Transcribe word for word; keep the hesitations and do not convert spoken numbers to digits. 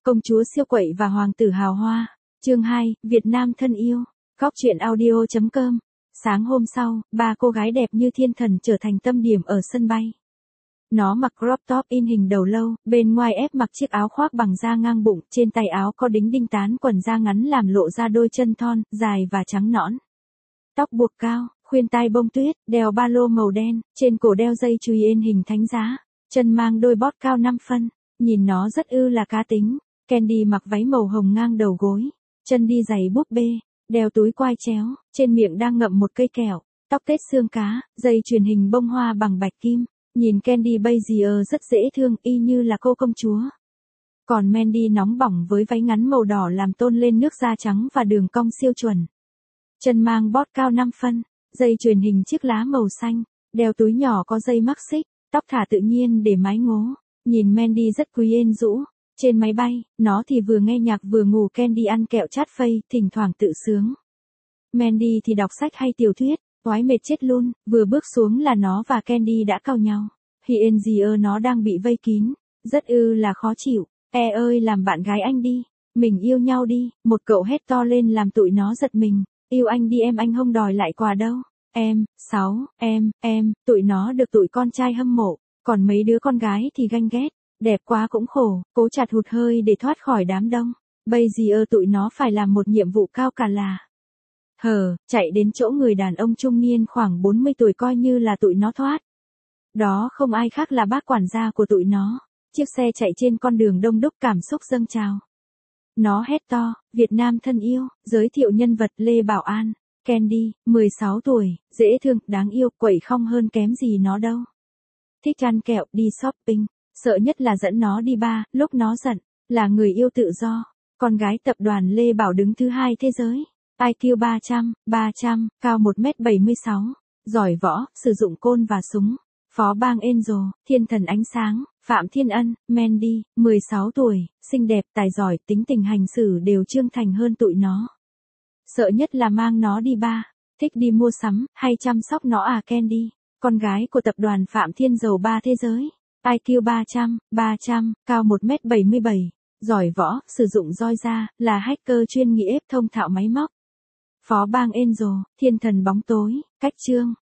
Công chúa siêu quậy và hoàng tử hào hoa. Chương hai, Việt Nam thân yêu. Góc truyện audio chấm com. Sáng hôm sau, ba cô gái đẹp như thiên thần trở thành tâm điểm ở sân bay. Nó mặc crop top in hình đầu lâu, bên ngoài ép mặc chiếc áo khoác bằng da ngang bụng, trên tay áo có đính đinh tán quần da ngắn làm lộ ra đôi chân thon, dài và trắng nõn. Tóc buộc cao, khuyên tai bông tuyết, đeo ba lô màu đen, trên cổ đeo dây chùy in hình thánh giá, chân mang đôi bót cao năm phân, nhìn nó rất ư là cá tính. Candy mặc váy màu hồng ngang đầu gối, chân đi giày búp bê, đeo túi quai chéo, trên miệng đang ngậm một cây kẹo, tóc tết xương cá, dây chuyền hình bông hoa bằng bạch kim. Nhìn Candy bây giờ rất dễ thương, y như là cô công chúa. Còn Mandy nóng bỏng với váy ngắn màu đỏ làm tôn lên nước da trắng và đường cong siêu chuẩn. Chân mang bót cao năm phân, dây chuyền hình chiếc lá màu xanh, đeo túi nhỏ có dây mắc xích, tóc thả tự nhiên để mái ngố. Nhìn Mandy rất quý êm dũ. Trên máy bay, nó thì vừa nghe nhạc vừa ngủ, Candy ăn kẹo chát phây, thỉnh thoảng tự sướng. Mandy thì đọc sách hay tiểu thuyết, oái mệt chết luôn, vừa bước xuống là nó và Candy đã cau nhau. Hiện giờ nó đang bị vây kín, rất ư là khó chịu. E ơi làm bạn gái anh đi, mình yêu nhau đi, một cậu hét to lên làm tụi nó giật mình. Yêu anh đi em, anh không đòi lại quà đâu. Em, sáu, em, em, tụi nó được tụi con trai hâm mộ, còn mấy đứa con gái thì ganh ghét. Đẹp quá cũng khổ, cố chặt hụt hơi để thoát khỏi đám đông. Bây giờ tụi nó phải làm một nhiệm vụ cao cả là hờ, chạy đến chỗ người đàn ông trung niên khoảng bốn mươi tuổi coi như là tụi nó thoát. Đó không ai khác là bác quản gia của tụi nó. Chiếc xe chạy trên con đường đông đúc, cảm xúc dâng trào. Nó hét to, Việt Nam thân yêu, giới thiệu nhân vật Lê Bảo An. Candy, mười sáu tuổi, dễ thương, đáng yêu, quậy không hơn kém gì nó đâu. Thích ăn kẹo, đi shopping. Sợ nhất là dẫn nó đi bar, lúc nó giận, là người yêu tự do. Con gái tập đoàn Lê Bảo đứng thứ hai thế giới. i kiu ba trăm, ba trăm, cao một mét bảy mươi sáu, giỏi võ, sử dụng côn và súng. Phó bang Angel, thiên thần ánh sáng, Phạm Thiên Ân, Mandy, mười sáu tuổi, xinh đẹp, tài giỏi, tính tình hành xử đều trưởng thành hơn tụi nó. Sợ nhất là mang nó đi bar, thích đi mua sắm, hay chăm sóc nó à Candy, con gái của tập đoàn Phạm Thiên giàu ba thế giới. i kiu ba trăm, ba trăm, cao một mét bảy mươi bảy, giỏi võ, sử dụng roi da, là hacker chuyên nghiệp thông thạo máy móc. Phó bang Angel, thiên thần bóng tối, cách chương,